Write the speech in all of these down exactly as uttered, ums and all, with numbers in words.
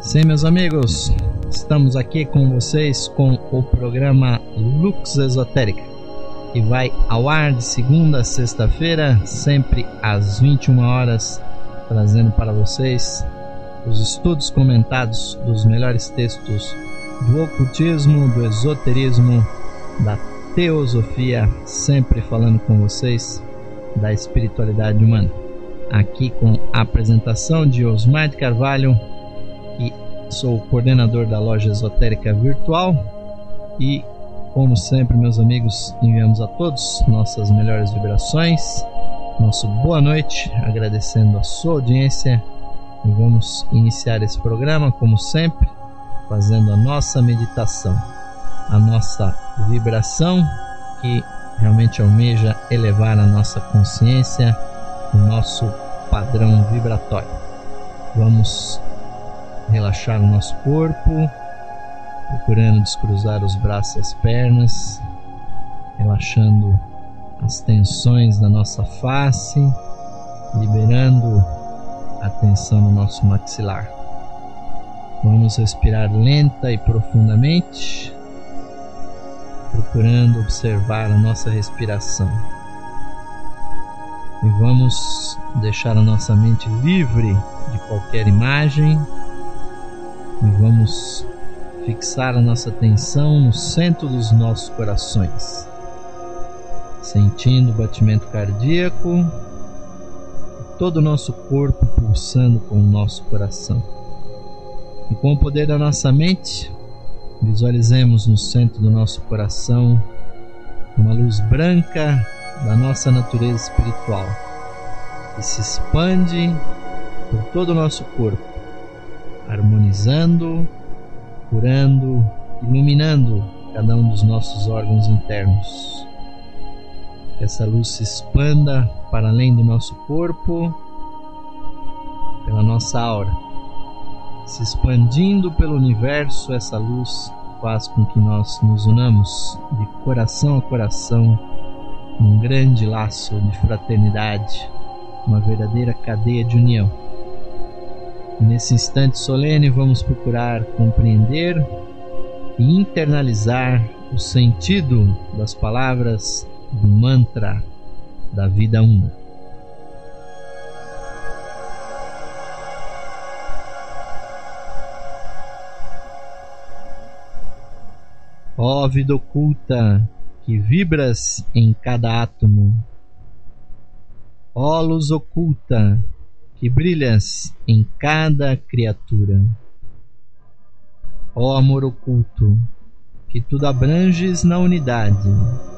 Sim, meus amigos, estamos aqui com vocês com o programa Lux Esotérica, que vai ao ar de segunda a sexta-feira, sempre às vinte e uma horas, trazendo para vocês os estudos comentados dos melhores textos do ocultismo, do esoterismo, da teosofia, sempre falando com vocês da espiritualidade humana. Aqui com a apresentação de Osmar de Carvalho, que sou o coordenador da loja esotérica virtual, e como sempre, meus amigos, enviamos a todos nossas melhores vibrações, nosso boa noite, agradecendo a sua audiência, e vamos iniciar esse programa como sempre fazendo a nossa meditação, a nossa vibração que realmente almeja elevar a nossa consciência, o nosso padrão vibratório. Vamos relaxar o nosso corpo, procurando descruzar os braços e as pernas, relaxando as tensões da nossa face, liberando a tensão no nosso maxilar. Vamos respirar lenta e profundamente, procurando observar a nossa respiração. E vamos deixar a nossa mente livre de qualquer imagem e vamos fixar a nossa atenção no centro dos nossos corações, sentindo o batimento cardíaco, todo o nosso corpo pulsando com o nosso coração. E com o poder da nossa mente, visualizemos no centro do nosso coração uma luz branca da nossa natureza espiritual, que se expande por todo o nosso corpo, harmonizando, curando, iluminando cada um dos nossos órgãos internos. Que essa luz se expanda para além do nosso corpo, pela nossa aura. Se expandindo pelo universo, essa luz faz com que nós nos unamos de coração a coração num grande laço de fraternidade, uma verdadeira cadeia de união. E nesse instante solene vamos procurar compreender e internalizar o sentido das palavras do mantra da vida uma. Ó vida oculta, que vibras em cada átomo, ó luz oculta, que brilhas em cada criatura, ó amor oculto, que tudo abranges na unidade,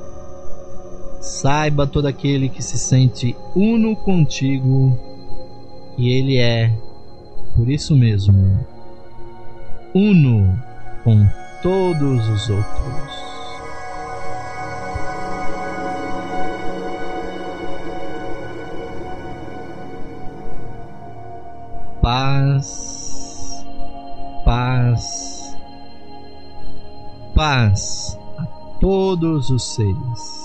saiba todo aquele que se sente uno contigo, que ele é, por isso mesmo, uno com todos os outros. Paz, paz, paz a todos os seres.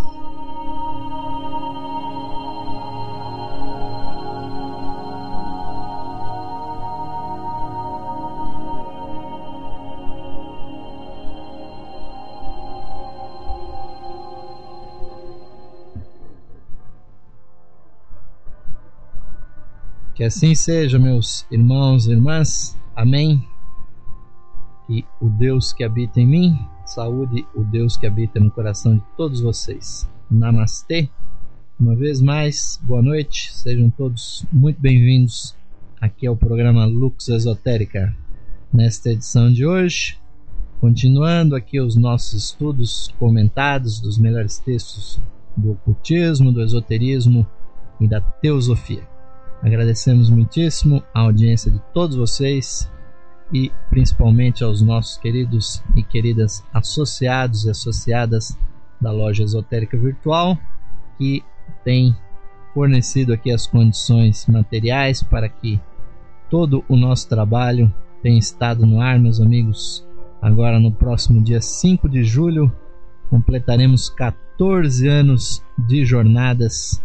Que assim seja, meus irmãos e irmãs. Amém. Que o Deus que habita em mim saúde o Deus que habita no coração de todos vocês. Namastê. Uma vez mais, boa noite. Sejam todos muito bem-vindos aqui ao programa Lux Esotérica. Nesta edição de hoje, continuando aqui os nossos estudos comentados dos melhores textos do ocultismo, do esoterismo e da teosofia. Agradecemos muitíssimo a audiência de todos vocês e principalmente aos nossos queridos e queridas associados e associadas da loja esotérica virtual, que tem fornecido aqui as condições materiais para que todo o nosso trabalho tenha estado no ar, meus amigos. Agora no próximo dia cinco de julho completaremos quatorze anos de jornadas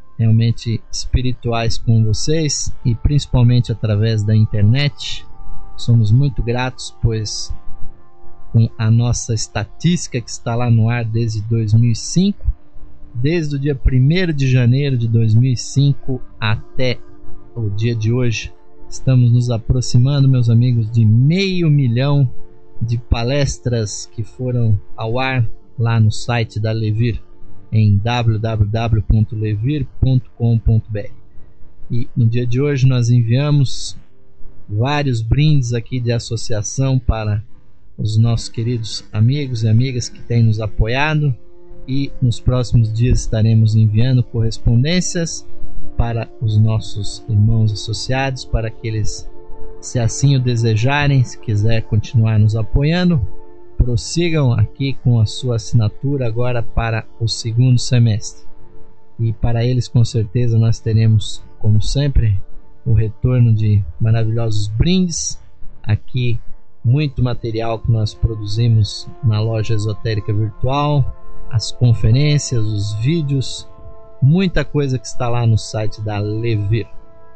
realmente espirituais com vocês, e principalmente através da internet, somos muito gratos, pois com a nossa estatística que está lá no ar desde dois mil e cinco, desde o dia primeiro de janeiro de dois mil e cinco até o dia de hoje, estamos nos aproximando, meus amigos, de meio milhão de palestras que foram ao ar lá no site da Levir, em w w w ponto levir ponto com ponto b r. E no dia de hoje nós enviamos vários brindes aqui de associação para os nossos queridos amigos e amigas que têm nos apoiado, e nos próximos dias estaremos enviando correspondências para os nossos irmãos associados, para que eles, se assim o desejarem, se quiser continuar nos apoiando, prossigam aqui com a sua assinatura agora para o segundo semestre. E para eles, com certeza, nós teremos, como sempre, o retorno de maravilhosos brindes. Aqui, muito material que nós produzimos na loja esotérica virtual, as conferências, os vídeos, muita coisa que está lá no site da Levir.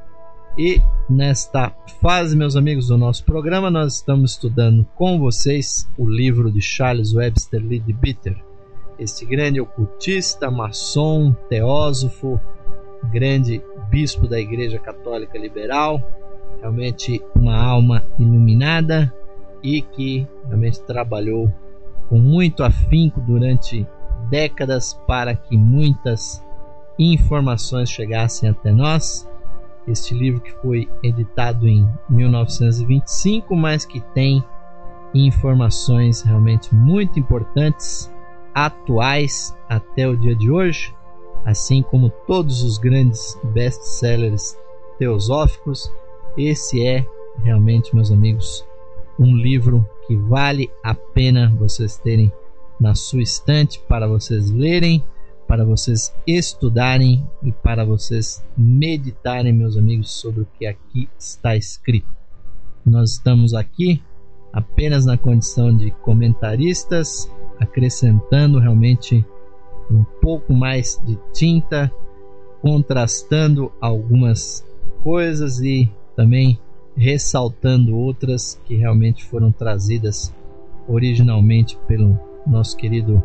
E nesta fase, meus amigos, do nosso programa, nós estamos estudando com vocês o livro de Charles Webster Leadbeater, este grande ocultista, maçom, teósofo, grande bispo da Igreja Católica Liberal, realmente uma alma iluminada e que realmente trabalhou com muito afinco durante décadas para que muitas informações chegassem até nós. Este livro que foi editado em mil novecentos e vinte e cinco, mas que tem informações realmente muito importantes, atuais até o dia de hoje, assim como todos os grandes best-sellers teosóficos. Esse é realmente, meus amigos, um livro que vale a pena vocês terem na sua estante para vocês lerem, para vocês estudarem e para vocês meditarem, meus amigos, sobre o que aqui está escrito. Nós estamos aqui apenas na condição de comentaristas, acrescentando realmente um pouco mais de tinta, contrastando algumas coisas e também ressaltando outras que realmente foram trazidas originalmente pelo nosso querido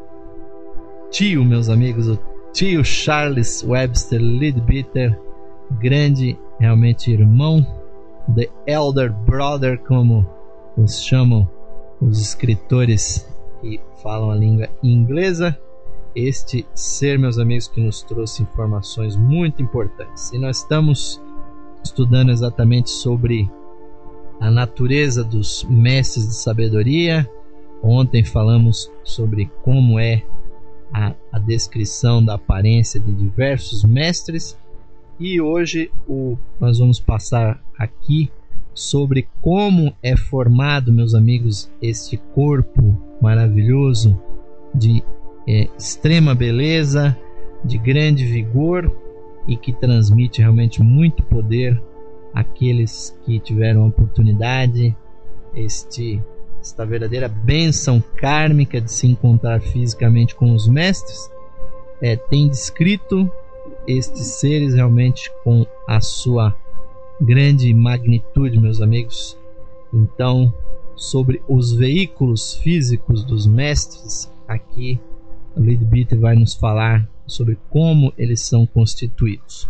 tio, meus amigos, o tio Charles Webster Leadbeater, grande realmente irmão, the elder brother, como os chamam os escritores que falam a língua inglesa. Este ser, meus amigos, que nos trouxe informações muito importantes. E nós estamos estudando exatamente sobre a natureza dos mestres de sabedoria. Ontem falamos sobre como é a, a descrição da aparência de diversos mestres, e hoje o, nós vamos passar aqui sobre como é formado, meus amigos, este corpo maravilhoso de é, extrema beleza, de grande vigor e que transmite realmente muito poder àqueles que tiveram a oportunidade, este esta verdadeira bênção kármica de se encontrar fisicamente com os mestres, é, tem descrito estes seres realmente com a sua grande magnitude, meus amigos. Então, sobre os veículos físicos dos mestres, aqui o Leadbeater vai nos falar sobre como eles são constituídos.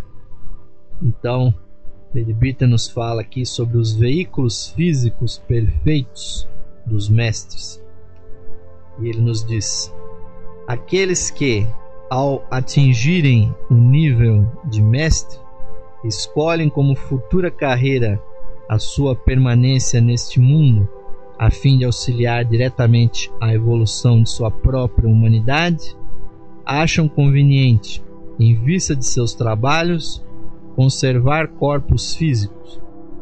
Então, Leadbeater nos fala aqui sobre os veículos físicos perfeitos dos mestres, e ele nos diz: aqueles que, ao atingirem o nível de mestre, escolhem como futura carreira a sua permanência neste mundo, a fim de auxiliar diretamente a evolução de sua própria humanidade, acham conveniente, em vista de seus trabalhos, conservar corpos físicos.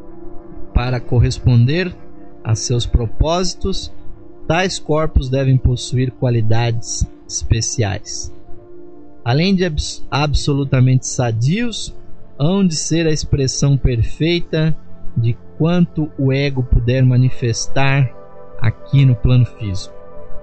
Para corresponder a seus propósitos, tais corpos devem possuir qualidades especiais. Além de abs- absolutamente sadios, hão de ser a expressão perfeita de quanto o ego puder manifestar aqui no plano físico.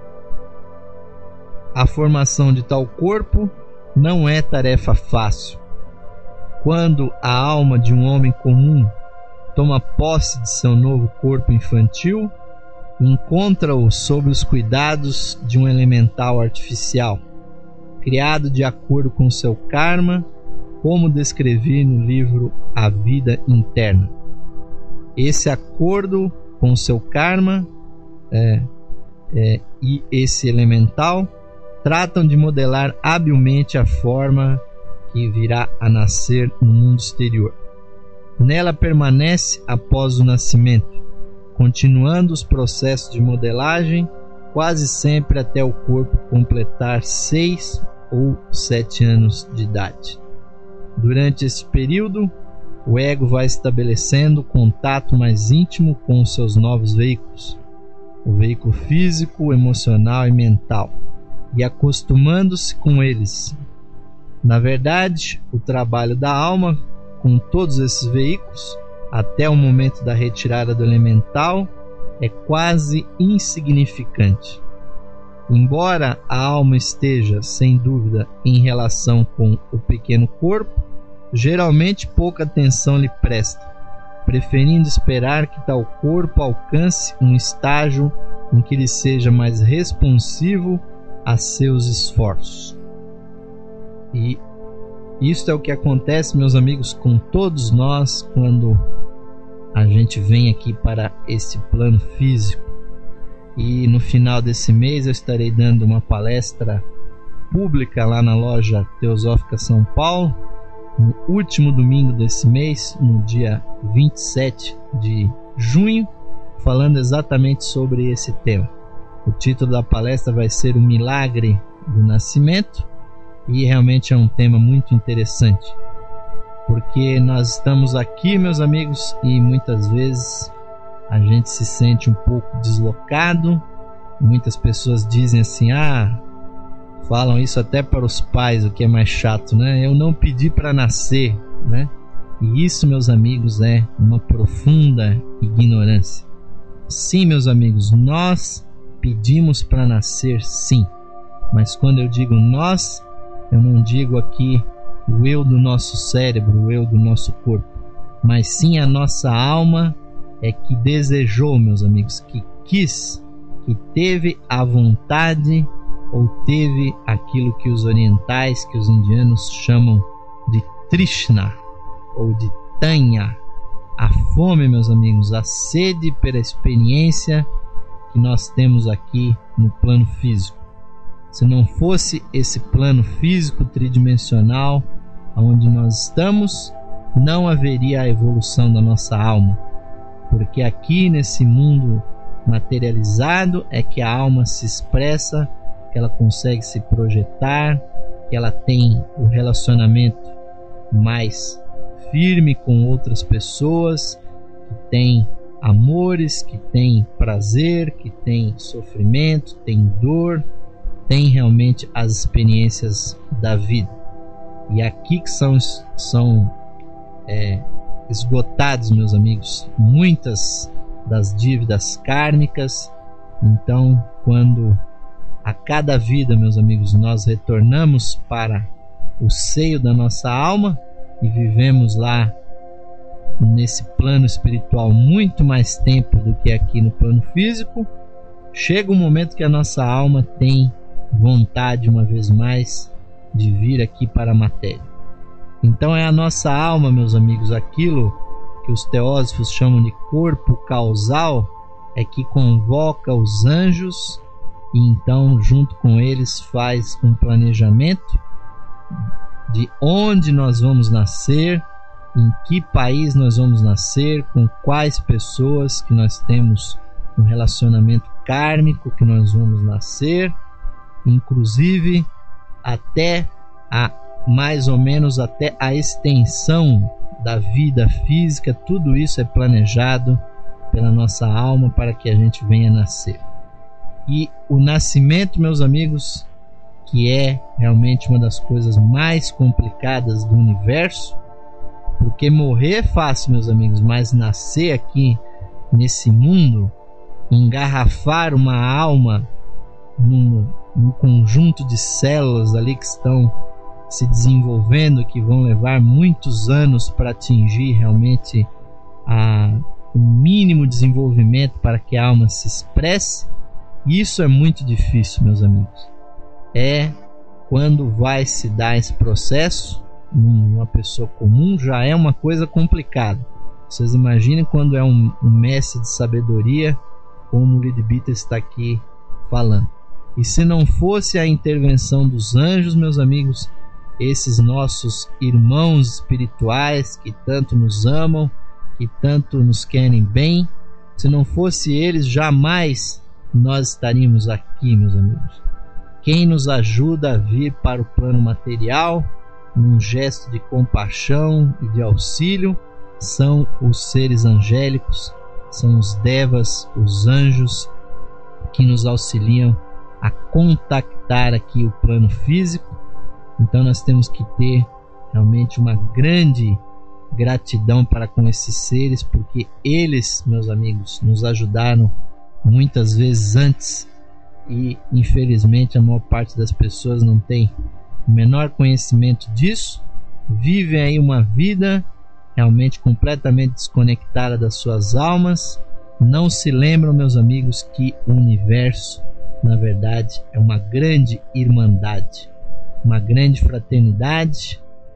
A formação de tal corpo não é tarefa fácil. Quando a alma de um homem comum toma posse de seu novo corpo infantil, encontra-o sob os cuidados de um elemental artificial, criado de acordo com seu karma, como descrevi no livro A Vida Interna. Esse acordo com seu karma é, é, e esse elemental tratam de modelar habilmente a forma que virá a nascer no mundo exterior. Nela permanece após o nascimento, continuando os processos de modelagem quase sempre até o corpo completar seis ou sete anos de idade. Durante esse período, o ego vai estabelecendo contato mais íntimo com os seus novos veículos, o veículo físico, emocional e mental, e acostumando-se com eles. Na verdade, o trabalho da alma com todos esses veículos, até o momento da retirada do elemental, é quase insignificante. Embora a alma esteja, sem dúvida, em relação com o pequeno corpo, geralmente pouca atenção lhe presta, preferindo esperar que tal corpo alcance um estágio em que ele seja mais responsivo a seus esforços. E isto é o que acontece, meus amigos, com todos nós quando a gente vem aqui para esse plano físico. E no final desse mês eu estarei dando uma palestra pública lá na loja Teosófica São Paulo, no último domingo desse mês, no dia vinte e sete de junho, falando exatamente sobre esse tema. O título da palestra vai ser O Milagre do Nascimento, e realmente é um tema muito interessante, porque nós estamos aqui, meus amigos, e muitas vezes a gente se sente um pouco deslocado. Muitas pessoas dizem assim, ah, falam isso até para os pais, o que é mais chato, né? Eu não pedi para nascer, né? E isso, meus amigos, é uma profunda ignorância. Sim, meus amigos, nós pedimos para nascer, sim. Mas quando eu digo nós, eu não digo aqui o eu do nosso cérebro, o eu do nosso corpo, mas sim a nossa alma é que desejou, meus amigos, que quis, que teve a vontade ou teve aquilo que os orientais, que os indianos chamam de Trishna ou de Tanya, a fome, meus amigos, a sede pela experiência que nós temos aqui no plano físico. Se não fosse esse plano físico tridimensional onde nós estamos, não haveria a evolução da nossa alma, porque aqui nesse mundo materializado é que a alma se expressa, que ela consegue se projetar, que ela tem o relacionamento mais firme com outras pessoas, que tem amores, que tem prazer, que tem sofrimento, tem dor, tem realmente as experiências da vida. E aqui que são, são é, esgotados, meus amigos, muitas das dívidas kármicas. Então, quando a cada vida, meus amigos, nós retornamos para o seio da nossa alma e vivemos lá nesse plano espiritual muito mais tempo do que aqui no plano físico, chega um momento que a nossa alma tem vontade, uma vez mais, de vir aqui para a matéria. Então é a nossa alma, meus amigos, aquilo que os teósofos chamam de corpo causal, é que convoca os anjos e então junto com eles faz um planejamento de onde nós vamos nascer, em que país nós vamos nascer, com quais pessoas que nós temos um relacionamento kármico que nós vamos nascer, inclusive até a mais ou menos até a extensão da vida física. Tudo isso é planejado pela nossa alma para que a gente venha nascer. E o nascimento, meus amigos, que é realmente uma das coisas mais complicadas do universo, porque morrer é fácil, meus amigos, mas nascer aqui nesse mundo, engarrafar uma alma num, num conjunto de células ali que estão se desenvolvendo, que vão levar muitos anos para atingir realmente a, o mínimo desenvolvimento para que a alma se expresse. Isso é muito difícil, meus amigos. É quando vai se dar esse processo, uma pessoa comum já é uma coisa complicada. Vocês imaginem quando é um, um mestre de sabedoria, como o Leadbeater está aqui falando. E se não fosse a intervenção dos anjos, meus amigos, esses nossos irmãos espirituais que tanto nos amam, que tanto nos querem bem, se não fosse eles, jamais nós estaríamos aqui, meus amigos. Quem nos ajuda a vir para o plano material, num gesto de compaixão e de auxílio, são os seres angélicos, são os devas, os anjos, que nos auxiliam a contactar aqui o plano físico. Então nós temos que ter realmente uma grande gratidão para com esses seres, porque eles, meus amigos, nos ajudaram muitas vezes antes, e infelizmente a maior parte das pessoas não tem o menor conhecimento disso, vivem aí uma vida realmente completamente desconectada das suas almas, não se lembram, meus amigos, que o universo, na verdade, é uma grande irmandade, uma grande fraternidade,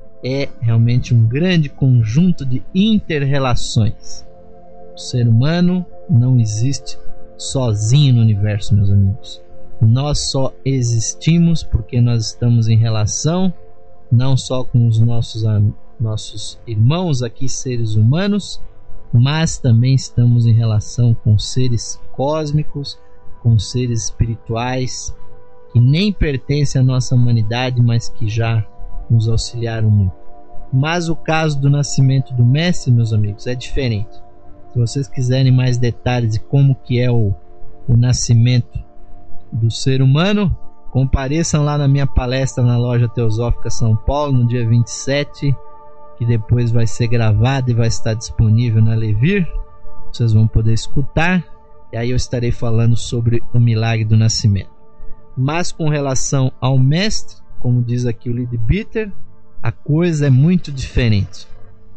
é realmente um grande conjunto de inter-relações. O ser humano não existe sozinho no universo, meus amigos. Nós só existimos porque nós estamos em relação não só com os nossos, nossos irmãos aqui, seres humanos, mas também estamos em relação com seres cósmicos, com seres espirituais que nem pertencem à nossa humanidade, mas que já nos auxiliaram muito. Mas o caso do nascimento do mestre, meus amigos, é diferente. Se vocês quiserem mais detalhes de como que é o, o nascimento do ser humano, compareçam lá na minha palestra na Loja Teosófica São Paulo no dia vinte e sete, que depois vai ser gravada e vai estar disponível na Levir. Vocês vão poder escutar, e aí eu estarei falando sobre o milagre do nascimento. Mas com relação ao mestre, como diz aqui o Leadbeater, a coisa é muito diferente.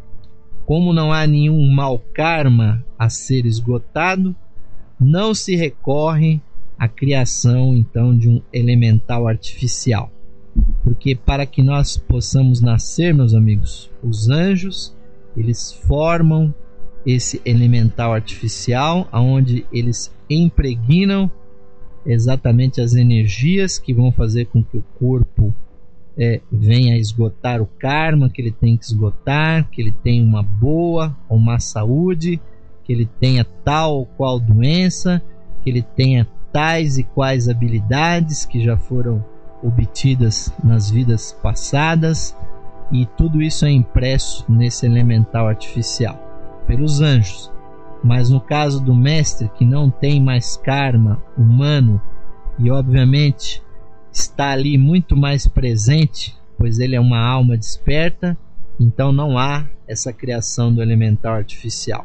Como não há nenhum mau karma a ser esgotado, não se recorre à criação então de um elemental artificial. Porque para que nós possamos nascer, meus amigos, os anjos, eles formam esse elemental artificial, onde eles impregnam exatamente as energias que vão fazer com que o corpo é, venha a esgotar o karma que ele tem que esgotar, que ele tenha uma boa ou má saúde, que ele tenha tal ou qual doença, que ele tenha tais e quais habilidades que já foram obtidas nas vidas passadas, e tudo isso é impresso nesse elemental artificial pelos anjos. Mas no caso do mestre, que não tem mais karma humano e obviamente está ali muito mais presente, pois ele é uma alma desperta, então não há essa criação do elemental artificial.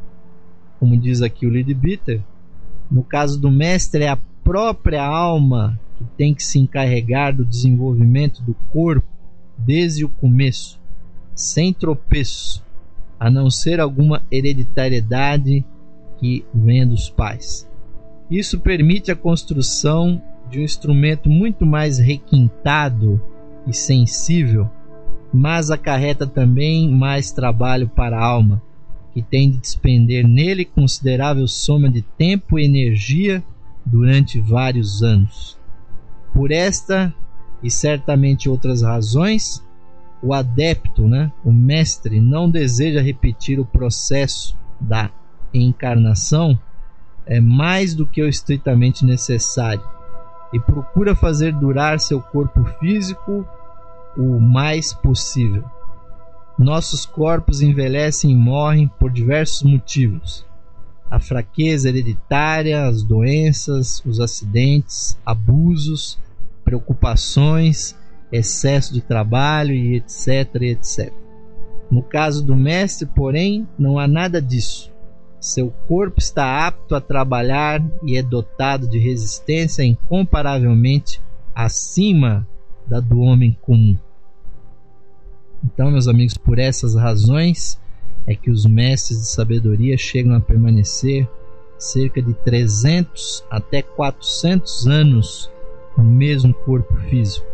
Como diz aqui o Leadbeater, no caso do mestre é a própria alma que tem que se encarregar do desenvolvimento do corpo desde o começo, sem tropeço, a não ser alguma hereditariedade que venha dos pais. Isso permite a construção de um instrumento muito mais requintado e sensível, mas acarreta também mais trabalho para a alma, que tem de despender nele considerável soma de tempo e energia durante vários anos. Por esta e certamente outras razões, o adepto, né, o mestre, não deseja repetir o processo da encarnação é mais do que o estritamente necessário, e procura fazer durar seu corpo físico o mais possível. Nossos corpos envelhecem e morrem por diversos motivos: a fraqueza hereditária, as doenças, os acidentes, abusos, preocupações, excesso de trabalho e etc, etc. No caso do mestre, porém, não há nada disso. Seu corpo está apto a trabalhar e é dotado de resistência incomparavelmente acima da do homem comum. Então, meus amigos, por essas razões é que os mestres de sabedoria chegam a permanecer cerca de trezentos até quatrocentos anos no mesmo corpo físico.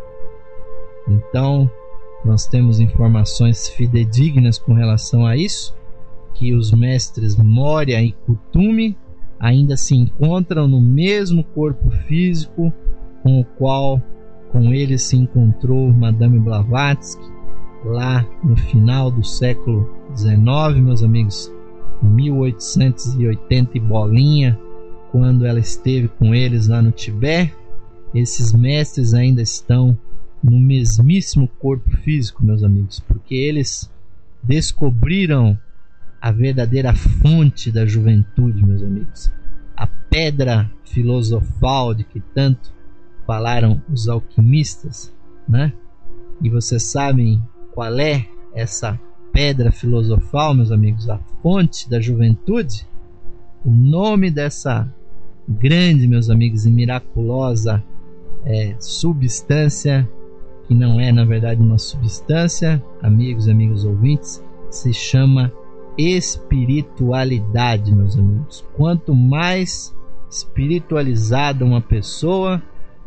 Então, nós temos informações fidedignas com relação a isso, que os mestres Moria e Kuthumi ainda se encontram no mesmo corpo físico com o qual com ele se encontrou Madame Blavatsky lá no final do século dezenove, meus amigos, mil oitocentos e oitenta e bolinha, quando ela esteve com eles lá no Tibete. Esses mestres ainda estão no mesmíssimo corpo físico, meus amigos, porque eles descobriram a verdadeira fonte da juventude, meus amigos, a pedra filosofal de que tanto falaram os alquimistas, né? E vocês sabem qual é essa pedra filosofal, meus amigos, a fonte da juventude? O nome dessa grande, meus amigos, e miraculosa é, substância, que não é na verdade uma substância, amigos e amigos ouvintes, se chama espiritualidade, meus amigos. Quanto mais espiritualizada uma pessoa,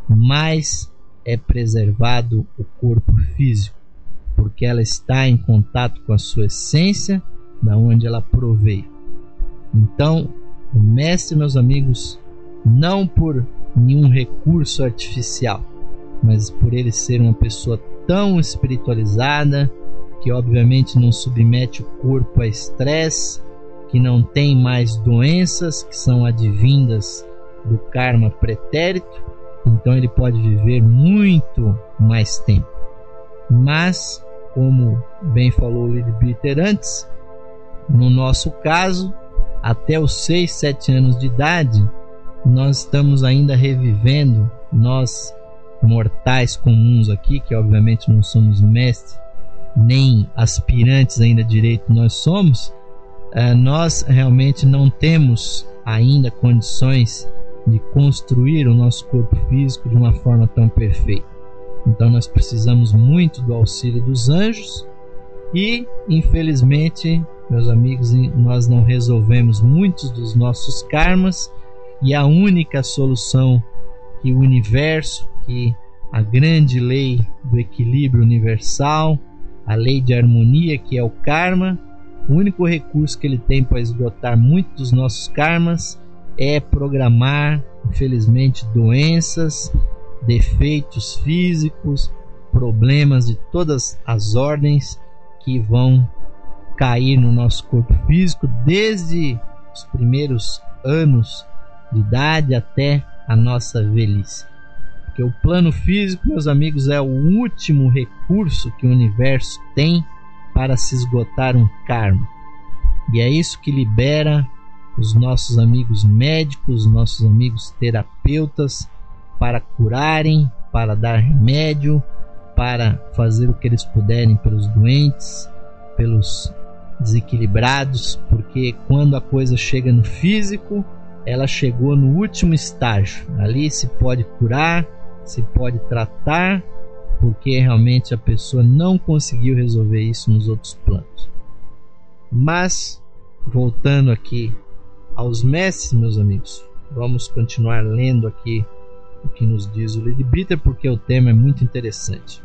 mais é preservado o corpo físico, porque ela está em contato com a sua essência, da onde ela proveio. Então, o mestre, meus amigos, não por nenhum recurso artificial, mas por ele ser uma pessoa tão espiritualizada, que obviamente não submete o corpo a estresse, que não tem mais doenças que são advindas do karma pretérito, então ele pode viver muito mais tempo. Mas, como bem falou o Leadbeater antes, no nosso caso, até os seis, sete anos de idade, nós estamos ainda revivendo, nós mortais comuns aqui, que obviamente não somos mestres, nem aspirantes ainda direito nós somos, uh, nós realmente não temos ainda condições de construir o nosso corpo físico de uma forma tão perfeita. Então nós precisamos muito do auxílio dos anjos e, infelizmente, meus amigos, nós não resolvemos muitos dos nossos karmas, e a única solução que o universo, que a grande lei do equilíbrio universal, a lei de harmonia, que é o karma, o único recurso que ele tem para esgotar muitos dos nossos karmas é programar, infelizmente, doenças, defeitos físicos, problemas de todas as ordens que vão cair no nosso corpo físico desde os primeiros anos de idade até a nossa velhice. Porque o plano físico, meus amigos, é o último recurso que o universo tem para se esgotar um karma. E é isso que libera os nossos amigos médicos, nossos amigos terapeutas, para curarem, para dar remédio, para fazer o que eles puderem pelos doentes, pelos desequilibrados, porque quando a coisa chega no físico, ela chegou no último estágio. Ali se pode curar, se pode tratar, porque realmente a pessoa não conseguiu resolver isso nos outros planos. Mas, voltando aqui aos mestres, meus amigos, vamos continuar lendo aqui o que nos diz o Leadbeater, porque o tema é muito interessante.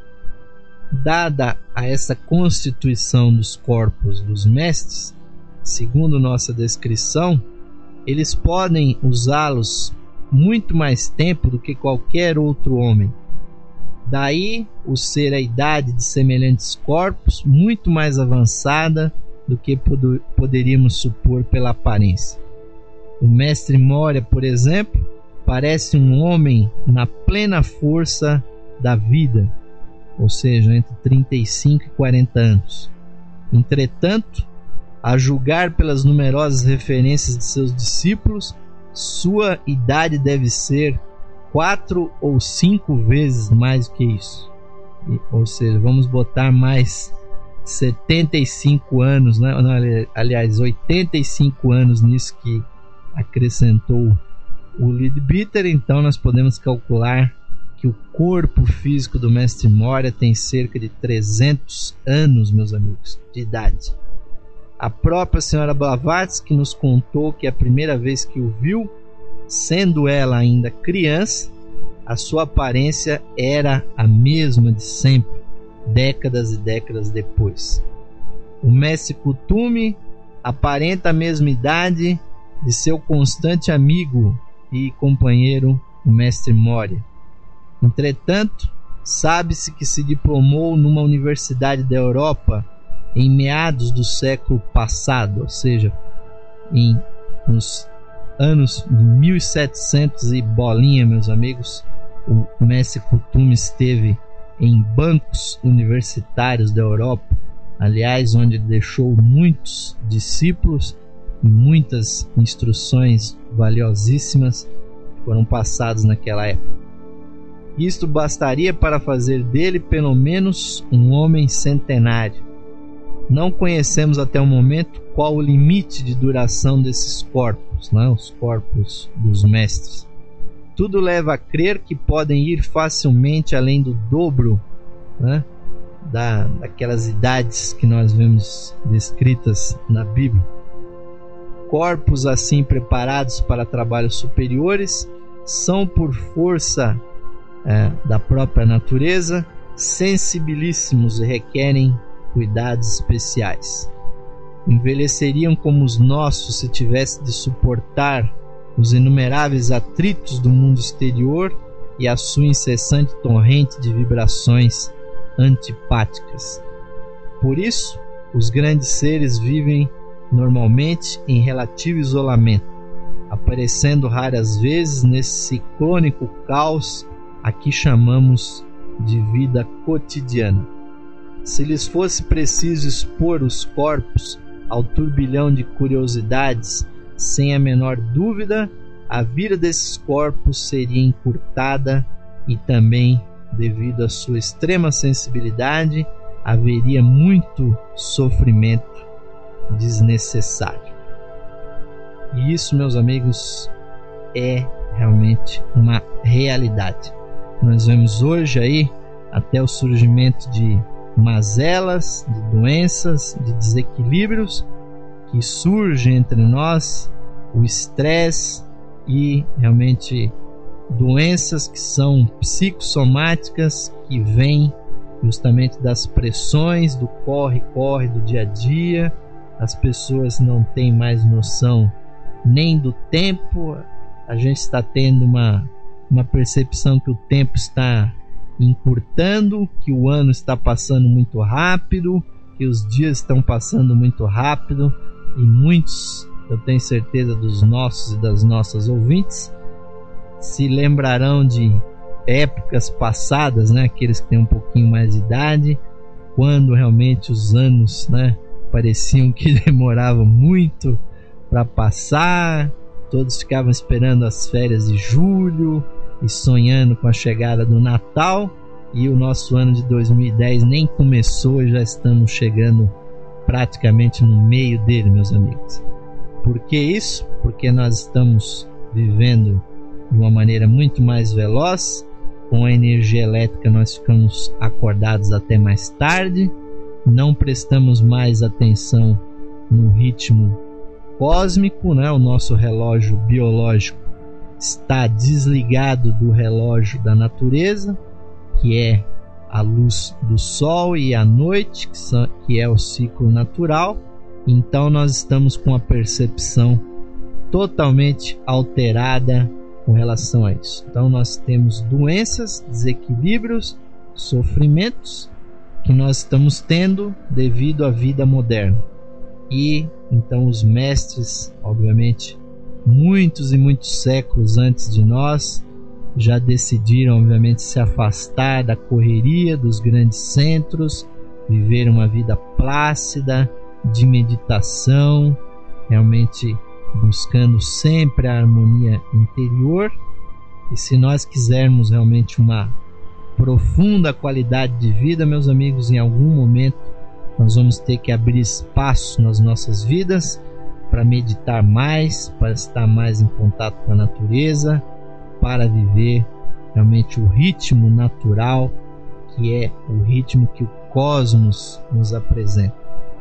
Dada a essa constituição dos corpos dos mestres, segundo nossa descrição, eles podem usá-los muito mais tempo do que qualquer outro homem. Daí o ser a idade de semelhantes corpos muito mais avançada do que pod- poderíamos supor pela aparência. O mestre Moria, por exemplo, parece um homem na plena força da vida, ou seja, entre trinta e cinco e quarenta anos. Entretanto, a julgar pelas numerosas referências de seus discípulos, sua idade deve ser quatro ou cinco vezes mais do que isso. E, ou seja, vamos botar mais setenta e cinco anos, né? Não, aliás, oitenta e cinco anos nisso que acrescentou o Leadbeater. Então nós podemos calcular que o corpo físico do mestre Moria tem cerca de trezentos anos, meus amigos, de idade. A própria senhora Blavatsky nos contou que a primeira vez que o viu, sendo ela ainda criança, a sua aparência era a mesma de sempre, décadas e décadas depois. O mestre Kuthumi aparenta a mesma idade de seu constante amigo e companheiro, o mestre Moria. Entretanto, sabe-se que se diplomou numa universidade da Europa em meados do século passado, ou seja, em, nos anos de mil e setecentos e bolinha, meus amigos, o mestre Kuthumi esteve em bancos universitários da Europa, aliás, onde ele deixou muitos discípulos e muitas instruções valiosíssimas foram passadas naquela época. Isto bastaria para fazer dele pelo menos um homem centenário. Não conhecemos até o momento qual o limite de duração desses corpos, né? Os corpos dos mestres. Tudo leva a crer que podem ir facilmente além do dobro, né? da, daquelas idades que nós vemos descritas na Bíblia. Corpos assim preparados para trabalhos superiores são, por força é, da própria natureza, sensibilíssimos e requerem cuidados especiais. Envelheceriam como os nossos se tivesse de suportar os inumeráveis atritos do mundo exterior e a sua incessante torrente de vibrações antipáticas. Por isso, os grandes seres vivem normalmente em relativo isolamento, aparecendo raras vezes nesse ciclônico caos a que chamamos de vida cotidiana. Se lhes fosse preciso expor os corpos ao turbilhão de curiosidades, sem a menor dúvida, a vida desses corpos seria encurtada e também, devido à sua extrema sensibilidade, haveria muito sofrimento desnecessário. E isso, meus amigos, é realmente uma realidade. Nós vemos hoje aí até o surgimento de mazelas, de doenças, de desequilíbrios que surgem entre nós, o estresse e realmente doenças que são psicossomáticas, que vêm justamente das pressões do corre-corre do dia a dia. As pessoas não têm mais noção nem do tempo. A gente está tendo uma, uma percepção que o tempo está encurtando, que o ano está passando muito rápido, que os dias estão passando muito rápido, e muitos, eu tenho certeza, dos nossos e das nossas ouvintes se lembrarão de épocas passadas, né? Aqueles que têm um pouquinho mais de idade, quando realmente os anos, né, pareciam que demoravam muito para passar. Todos ficavam esperando as férias de julho e sonhando com a chegada do Natal, e o nosso ano de dois mil e dez nem começou e já estamos chegando praticamente no meio dele, meus amigos. Por que isso? Porque nós estamos vivendo de uma maneira muito mais veloz. Com a energia elétrica nós ficamos acordados até mais tarde, não prestamos mais atenção no ritmo cósmico, né? O nosso relógio biológico está desligado do relógio da natureza, que é a luz do sol, e a noite, que, são, que é o ciclo natural. Então nós estamos com a percepção totalmente alterada com relação a isso. Então nós temos doenças, desequilíbrios, sofrimentos que nós estamos tendo devido à vida moderna. E então os mestres, obviamente, muitos e muitos séculos antes de nós, já decidiram, obviamente, se afastar da correria dos grandes centros, viver uma vida plácida, de meditação, realmente buscando sempre a harmonia interior. E se nós quisermos realmente uma profunda qualidade de vida, meus amigos, em algum momento nós vamos ter que abrir espaço nas nossas vidas para meditar mais, para estar mais em contato com a natureza, para viver realmente o ritmo natural, que é o ritmo que o cosmos nos apresenta.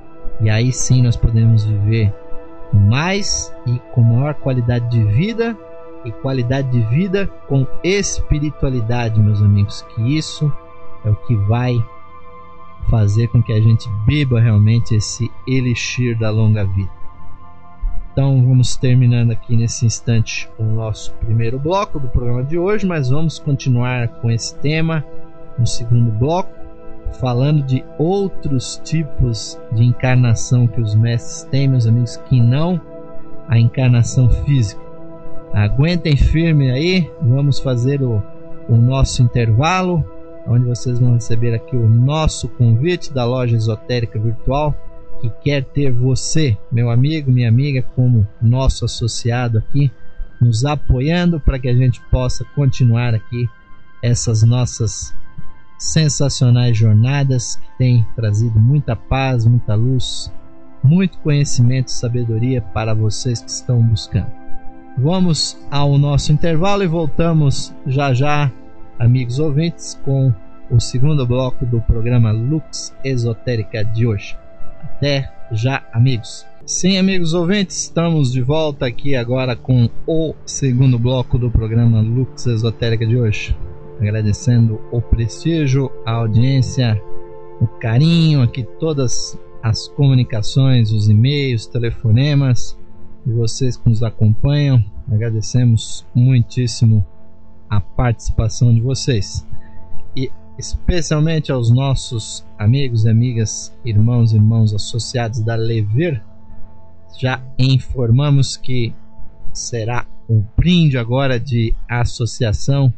E aí sim nós podemos viver mais e com maior qualidade de vida, e qualidade de vida com espiritualidade, meus amigos, que isso é o que vai fazer com que a gente beba realmente esse elixir da longa vida. Então vamos terminando aqui nesse instante o nosso primeiro bloco do programa de hoje, mas vamos continuar com esse tema no segundo bloco, falando de outros tipos de encarnação que os mestres têm, meus amigos, que não a encarnação física. Aguentem firme aí, vamos fazer o, o nosso intervalo, onde vocês vão receber aqui o nosso convite da loja esotérica virtual, que quer ter você, meu amigo, minha amiga, como nosso associado aqui, nos apoiando para que a gente possa continuar aqui essas nossas sensacionais jornadas que têm trazido muita paz, muita luz, muito conhecimento e sabedoria para vocês que estão buscando. Vamos ao nosso intervalo e voltamos já já, amigos ouvintes, com o segundo bloco do programa Lux Esotérica de hoje. Até já, amigos. Sim, amigos ouvintes, estamos de volta aqui agora com o segundo bloco do programa Lux Esotérica de hoje. Agradecendo o prestígio, a audiência, o carinho aqui, todas as comunicações, os e-mails, telefonemas de vocês que nos acompanham. Agradecemos muitíssimo a participação de vocês e especialmente aos nossos amigos e amigas, irmãos e irmãos associados da Levir. Já informamos que será um brinde agora de associação,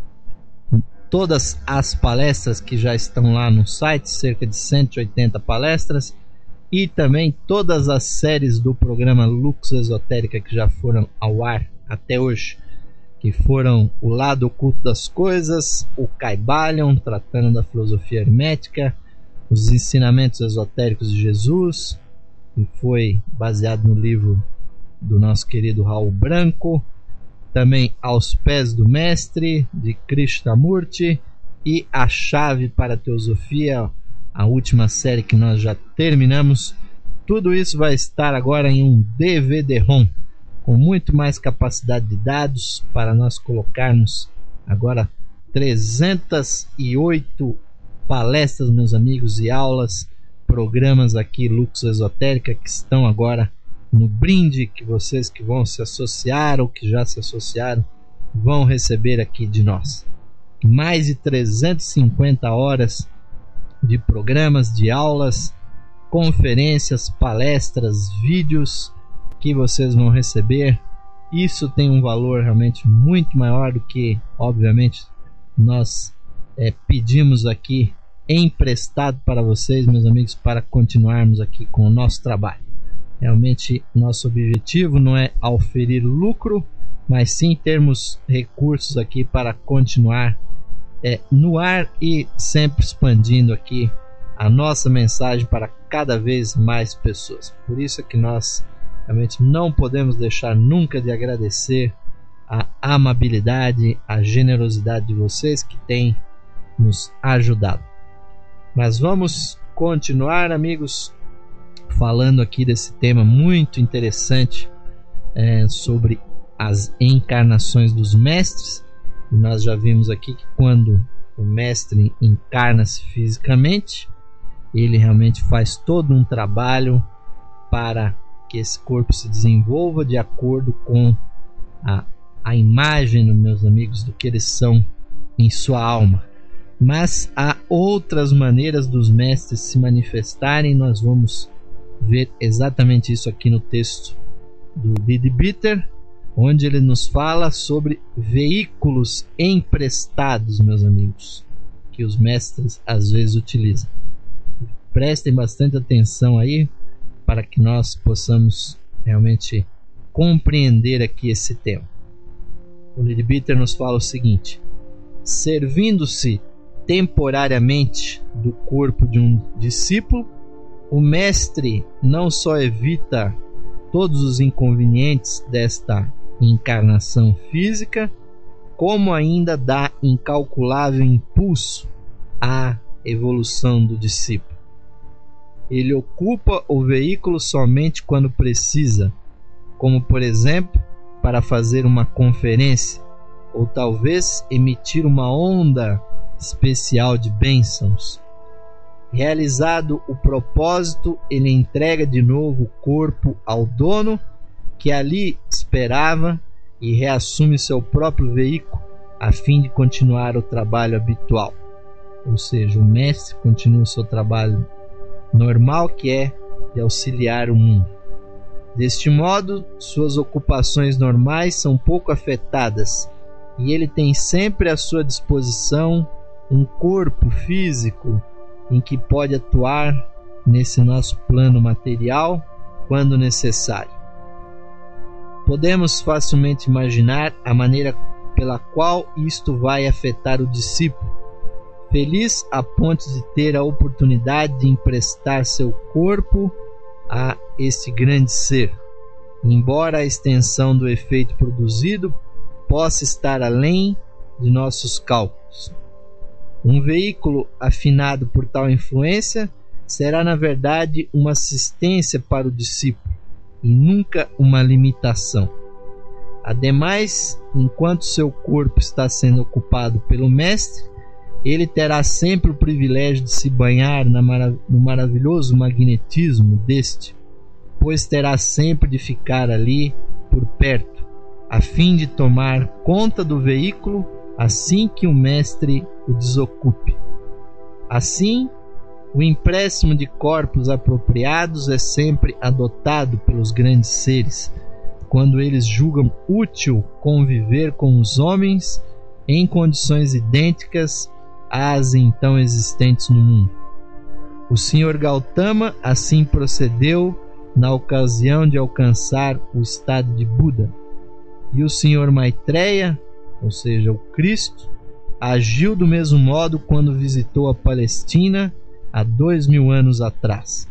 todas as palestras que já estão lá no site, cerca de cento e oitenta palestras, e também todas as séries do programa Lux Esotérica que já foram ao ar até hoje, que foram O Lado Oculto das Coisas, o Caibalion, tratando da filosofia hermética, os ensinamentos esotéricos de Jesus, que foi baseado no livro do nosso querido Raul Branco, também Aos Pés do Mestre, de Krishnamurti, e A Chave para a Teosofia, a última série que nós já terminamos. Tudo isso vai estar agora em um D V D-ROM, com muito mais capacidade de dados, para nós colocarmos agora trezentas e oito palestras, meus amigos, e aulas, programas aqui Lux Esotérica, que estão agora no brinde que vocês que vão se associar ou que já se associaram vão receber aqui de nós. Mais de trezentas e cinquenta horas de programas, de aulas, conferências, palestras, vídeos que vocês vão receber. Isso tem um valor realmente muito maior do que, obviamente, nós é, pedimos aqui emprestado para vocês, meus amigos, para continuarmos aqui com o nosso trabalho. Realmente nosso objetivo não é auferir lucro, mas sim termos recursos aqui para continuar é, no ar e sempre expandindo aqui a nossa mensagem para cada vez mais pessoas. Por isso é que nós realmente não podemos deixar nunca de agradecer a amabilidade, a generosidade de vocês que têm nos ajudado. Mas vamos continuar, amigos, falando aqui desse tema muito interessante é, sobre as encarnações dos mestres. E nós já vimos aqui que quando o mestre encarna-se fisicamente, ele realmente faz todo um trabalho para que esse corpo se desenvolva de acordo com a, a imagem, meus amigos, do que eles são em sua alma. Mas há outras maneiras dos mestres se manifestarem. Nós vamos ver exatamente isso aqui no texto do Leadbeater, onde ele nos fala sobre veículos emprestados, meus amigos, que os mestres às vezes utilizam. Prestem bastante atenção aí para que nós possamos realmente compreender aqui esse tema. O Leadbeater nos fala o seguinte: servindo-se temporariamente do corpo de um discípulo, o mestre não só evita todos os inconvenientes desta encarnação física, como ainda dá incalculável impulso à evolução do discípulo. ele ocupa o veículo somente quando precisa, como por exemplo, para fazer uma conferência, ou talvez emitir uma onda especial de bênçãos. Realizado o propósito, ele entrega de novo o corpo ao dono que ali esperava e reassume seu próprio veículo a fim de continuar o trabalho habitual. Ou seja, o mestre continua o seu trabalho normal, que é de auxiliar o mundo. Deste modo, suas ocupações normais são pouco afetadas e ele tem sempre à sua disposição um corpo físico em que pode atuar nesse nosso plano material quando necessário. Podemos facilmente imaginar a maneira pela qual isto vai afetar o discípulo, feliz a ponto de ter a oportunidade de emprestar seu corpo a este grande ser, embora a extensão do efeito produzido possa estar além de nossos cálculos. Um veículo afinado por tal influência será, na verdade, uma assistência para o discípulo e nunca uma limitação. Ademais, enquanto seu corpo está sendo ocupado pelo Mestre, ele terá sempre o privilégio de se banhar na marav- no maravilhoso magnetismo deste, pois terá sempre de ficar ali por perto, a fim de tomar conta do veículo assim que o Mestre o desocupe. Assim, o empréstimo de corpos apropriados é sempre adotado pelos grandes seres, quando eles julgam útil conviver com os homens em condições idênticas às então existentes no mundo. O senhor Gautama assim procedeu na ocasião de alcançar o estado de Buda, e o senhor Maitreya, ou seja, o Cristo, agiu do mesmo modo quando visitou a Palestina há dois mil anos atrás.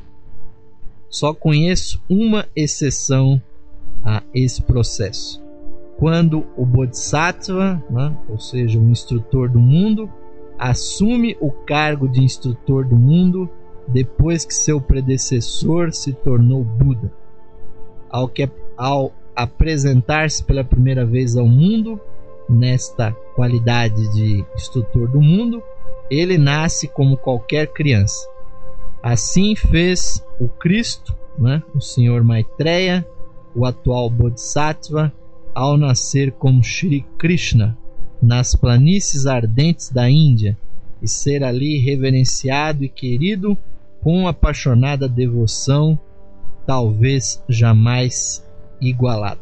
Só conheço uma exceção a esse processo: quando o Bodhisattva, né, ou seja, o instrutor do mundo, assume o cargo de instrutor do mundo depois que seu predecessor se tornou Buda. Ao, que, ao apresentar-se pela primeira vez ao mundo nesta qualidade de instrutor do mundo, ele nasce como qualquer criança. Assim fez o Cristo, né, o senhor Maitreya, o atual Bodhisattva, ao nascer como Shri Krishna nas planícies ardentes da Índia e ser ali reverenciado e querido com apaixonada devoção, talvez jamais igualado.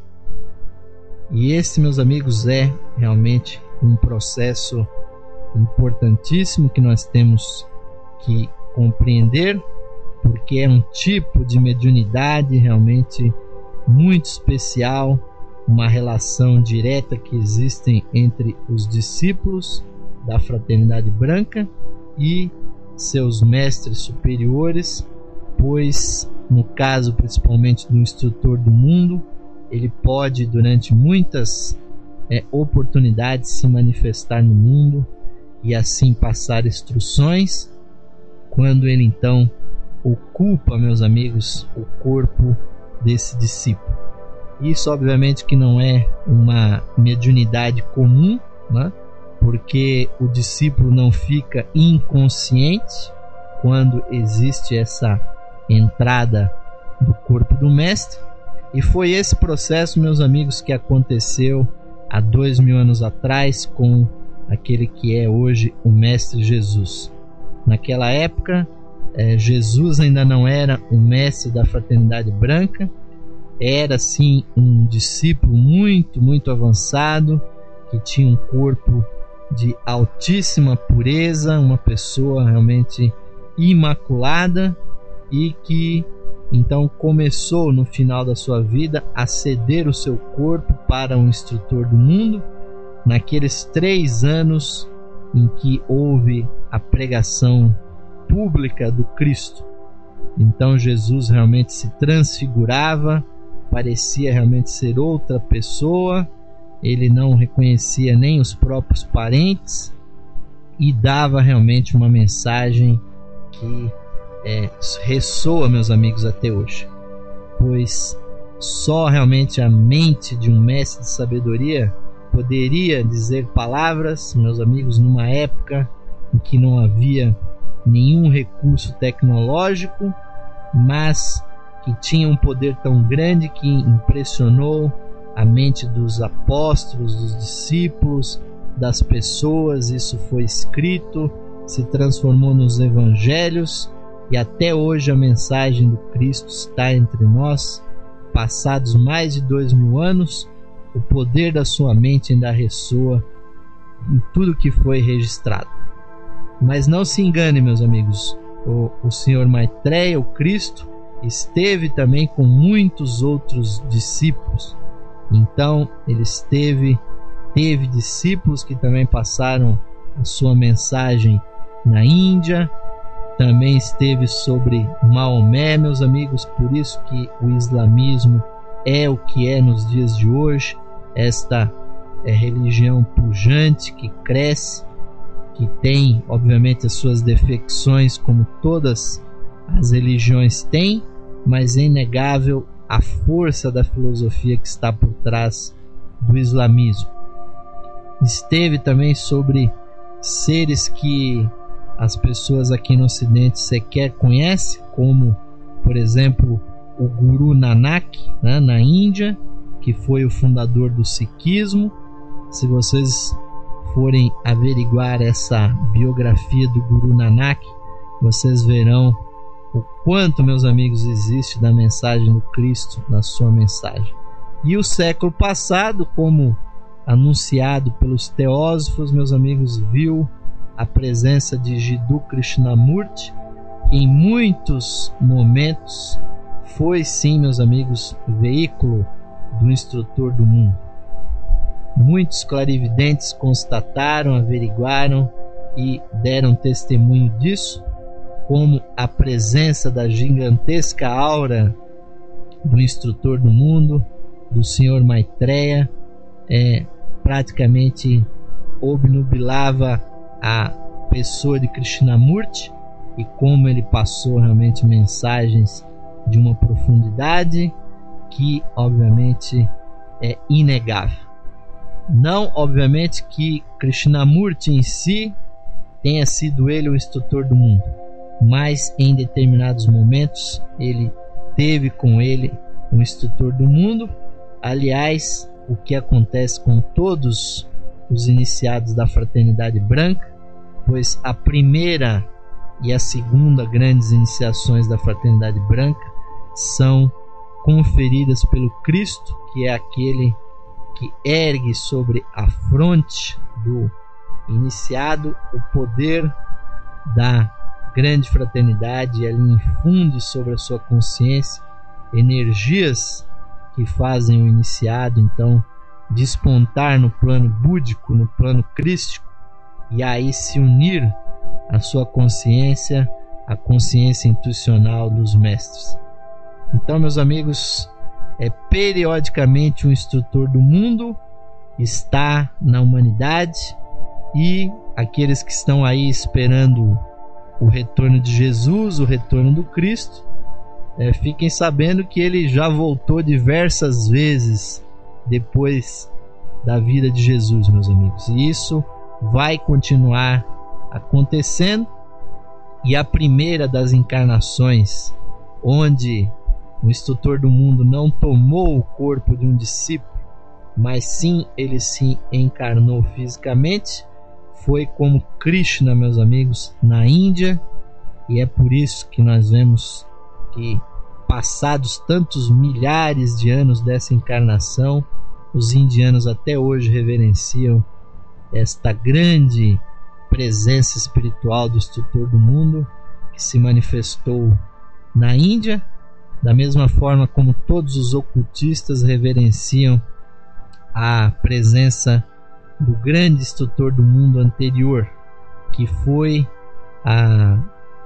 E esse, meus amigos, é realmente um processo importantíssimo que nós temos que compreender, porque é um tipo de mediunidade realmente muito especial, uma relação direta que existe entre os discípulos da Fraternidade Branca e seus mestres superiores, pois no caso principalmente do instrutor do mundo, ele pode durante muitas é, oportunidades se manifestar no mundo e assim passar instruções, quando ele então ocupa, meus amigos, o corpo desse discípulo. Isso obviamente que não é uma mediunidade comum, né? Porque o discípulo não fica inconsciente quando existe essa entrada do corpo do mestre, e foi esse processo, meus amigos, que aconteceu há dois mil anos atrás com aquele que é hoje o Mestre Jesus. Naquela época, eh, Jesus ainda não era o mestre da Fraternidade Branca, era sim um discípulo muito, muito avançado, que tinha um corpo de altíssima pureza, uma pessoa realmente imaculada, e que então começou no final da sua vida a ceder o seu corpo para um instrutor do mundo, naqueles três anos em que houve a pregação pública do Cristo. Então Jesus realmente se transfigurava, parecia realmente ser outra pessoa, ele não reconhecia nem os próprios parentes e dava realmente uma mensagem que é, ressoa, meus amigos, até hoje, pois só realmente a mente de um mestre de sabedoria poderia dizer palavras, meus amigos, numa época em que não havia nenhum recurso tecnológico, mas que tinha um poder tão grande que impressionou a mente dos apóstolos, dos discípulos, das pessoas. Isso foi escrito, se transformou nos evangelhos, e até hoje a mensagem do Cristo está entre nós. Passados mais de dois mil anos, o poder da sua mente ainda ressoa em tudo que foi registrado. Mas não se engane, meus amigos, o, o senhor Maitreya, o Cristo, esteve também com muitos outros discípulos. Então ele esteve, teve discípulos que também passaram a sua mensagem na Índia. Também esteve sobre Maomé, meus amigos, por isso que o islamismo é o que é nos dias de hoje, esta é, religião pujante que cresce, que tem obviamente as suas defecções, como todas as religiões têm, mas é inegável a força da filosofia que está por trás do islamismo. Esteve também sobre seres que as pessoas aqui no Ocidente sequer conhecem, como, por exemplo, o Guru Nanak, né, na Índia, que foi o fundador do Sikhismo. Se vocês forem averiguar essa biografia do Guru Nanak, vocês verão o quanto, meus amigos, existe da mensagem do Cristo na sua mensagem. E o século passado, como anunciado pelos teósofos, meus amigos, viu a presença de Jiddu Krishnamurti, que em muitos momentos foi sim, meus amigos, veículo do instrutor do mundo. Muitos clarividentes constataram, averiguaram e deram testemunho disso, como a presença da gigantesca aura do instrutor do mundo, do senhor Maitreya, é, praticamente obnubilava a pessoa de Krishnamurti, e como ele passou realmente mensagens de uma profundidade que obviamente é inegável. Não obviamente que Krishnamurti em si tenha sido ele o instrutor do mundo, mas em determinados momentos ele teve com ele o instrutor do mundo. Aliás, o que acontece com todos os iniciados da Fraternidade Branca, pois a primeira e a segunda grandes iniciações da Fraternidade Branca são conferidas pelo Cristo, que é aquele que ergue sobre a fronte do iniciado o poder da grande fraternidade, e ali infunde sobre a sua consciência energias que fazem o iniciado então despontar no plano búdico, no plano crístico, e aí se unir a sua consciência à consciência intuicional dos mestres. Então, meus amigos, é periodicamente o instrutor do mundo está na humanidade, e aqueles que estão aí esperando o retorno de Jesus, o retorno do Cristo, é, fiquem sabendo que ele já voltou diversas vezes depois da vida de Jesus, meus amigos, e isso vai continuar acontecendo. E a primeira das encarnações onde o instrutor do mundo não tomou o corpo de um discípulo, mas sim ele se encarnou fisicamente, foi como Krishna, meus amigos, na Índia. E é por isso que nós vemos que, passados tantos milhares de anos dessa encarnação, os indianos até hoje reverenciam esta grande presença espiritual do instrutor do mundo, que se manifestou na Índia, da mesma forma como todos os ocultistas reverenciam a presença do grande instrutor do mundo anterior, que foi a,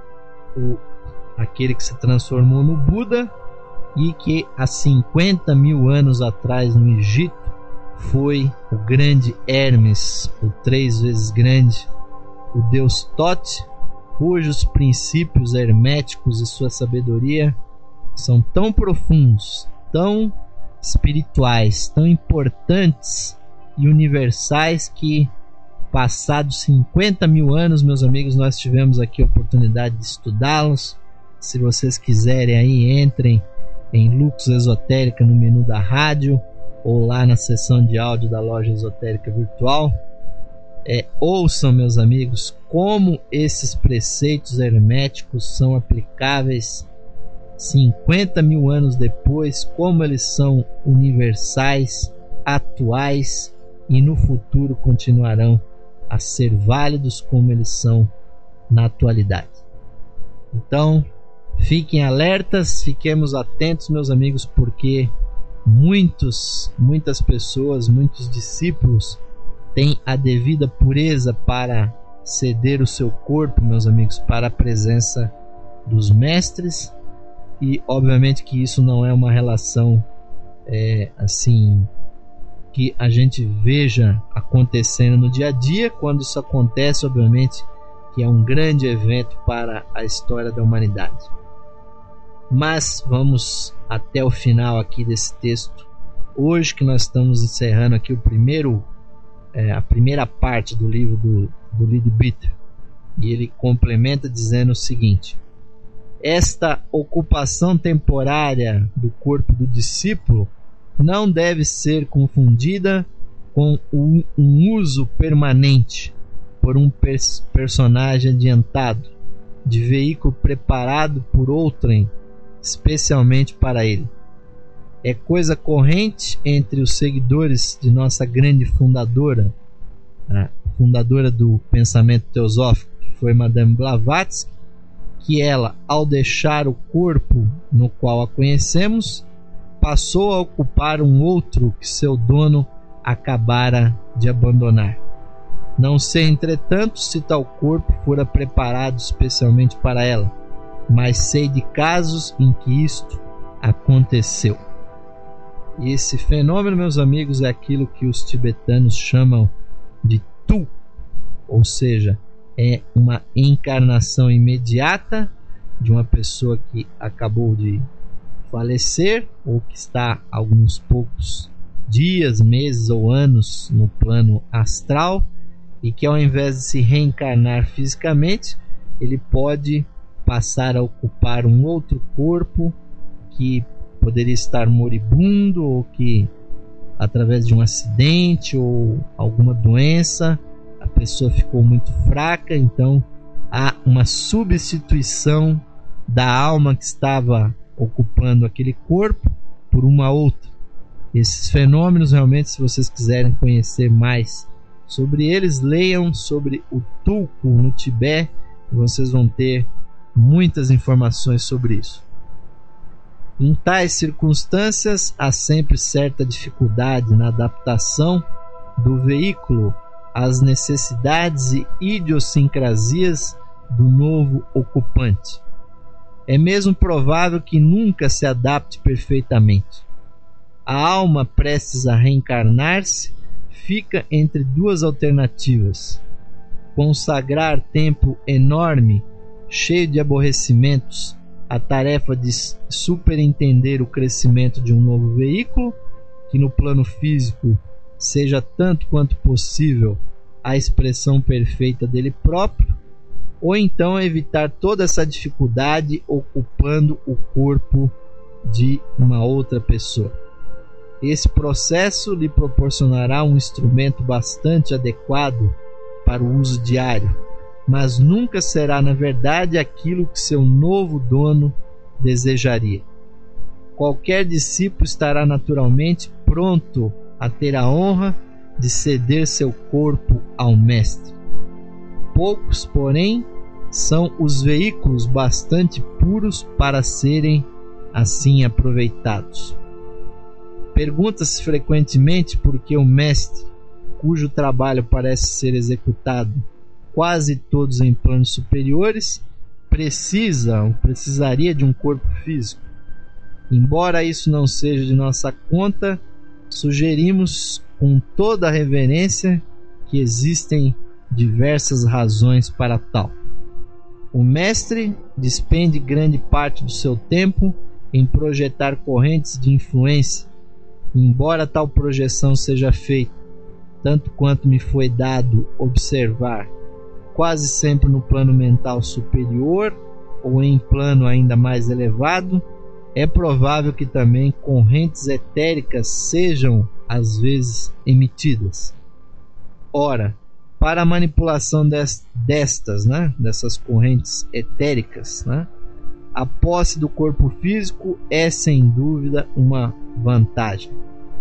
o, aquele que se transformou no Buda, e que há cinquenta mil anos atrás no Egito foi o grande Hermes, o três vezes grande, o deus Thoth, cujos princípios herméticos e sua sabedoria são tão profundos, tão espirituais, tão importantes e universais que, passados cinquenta mil anos, meus amigos, nós tivemos aqui a oportunidade de estudá-los. Se vocês quiserem aí, entrem em Lux Esotérica no menu da rádio ou lá na seção de áudio da loja esotérica virtual. É, ouçam, meus amigos, como esses preceitos herméticos são aplicáveis cinquenta mil anos depois, como eles são universais, atuais e no futuro continuarão a ser válidos como eles são na atualidade. Então, fiquem alertas, fiquemos atentos, meus amigos, porque muitos, muitas pessoas, muitos discípulos têm a devida pureza para ceder o seu corpo, meus amigos, para a presença dos mestres, e obviamente que isso não é uma relação é, assim que a gente veja acontecendo no dia a dia. Quando isso acontece, obviamente que é um grande evento para a história da humanidade. Mas vamos até o final aqui desse texto. Hoje que nós estamos encerrando aqui o primeiro, é, a primeira parte do livro do, do Leadbeater. E ele complementa dizendo o seguinte: esta ocupação temporária do corpo do discípulo não deve ser confundida com um, um uso permanente por um pers- personagem adiantado, de veículo preparado por outrem, especialmente para ele. É coisa corrente entre os seguidores de nossa grande fundadora, a fundadora do pensamento teosófico, que foi Madame Blavatsky, que ela, ao deixar o corpo no qual a conhecemos, passou a ocupar um outro que seu dono acabara de abandonar. Não sei, entretanto, se tal corpo fora preparado especialmente para ela, mas sei de casos em que isto aconteceu. E esse fenômeno, meus amigos, é aquilo que os tibetanos chamam de tu, ou seja, é uma encarnação imediata de uma pessoa que acabou de falecer ou que está alguns poucos dias, meses ou anos no plano astral, e que ao invés de se reencarnar fisicamente, ele pode passar a ocupar um outro corpo que poderia estar moribundo, ou que através de um acidente ou alguma doença a pessoa ficou muito fraca, então há uma substituição da alma que estava ocupando aquele corpo por uma outra. Esses fenômenos, realmente, se vocês quiserem conhecer mais sobre eles, leiam sobre o Tulku no Tibete, e vocês vão ter muitas informações sobre isso. Em tais circunstâncias, há sempre certa dificuldade na adaptação do veículo às necessidades e idiosincrasias do novo ocupante. É mesmo provável que nunca se adapte perfeitamente. A alma prestes a reencarnar-se fica entre duas alternativas: consagrar tempo enorme, cheio de aborrecimentos, à tarefa de superintender o crescimento de um novo veículo, que no plano físico seja tanto quanto possível a expressão perfeita dele próprio, ou então evitar toda essa dificuldade ocupando o corpo de uma outra pessoa. Esse processo lhe proporcionará um instrumento bastante adequado para o uso diário, mas nunca será, na verdade, aquilo que seu novo dono desejaria. Qualquer discípulo estará naturalmente pronto a ter a honra de ceder seu corpo ao mestre. Poucos, porém, são os veículos bastante puros para serem assim aproveitados. Pergunta-se frequentemente por que o mestre, cujo trabalho parece ser executado quase todos em planos superiores, precisa ou precisaria de um corpo físico. Embora isso não seja de nossa conta, sugerimos com toda a reverência que existem diversas razões para tal. O mestre despende grande parte do seu tempo em projetar correntes de influência. Embora tal projeção seja feita, tanto quanto me foi dado observar, quase sempre no plano mental superior ou em plano ainda mais elevado, é provável que também correntes etéricas sejam às vezes emitidas. Ora, para a manipulação des, destas, né, dessas correntes etéricas, né, a posse do corpo físico é sem dúvida uma vantagem.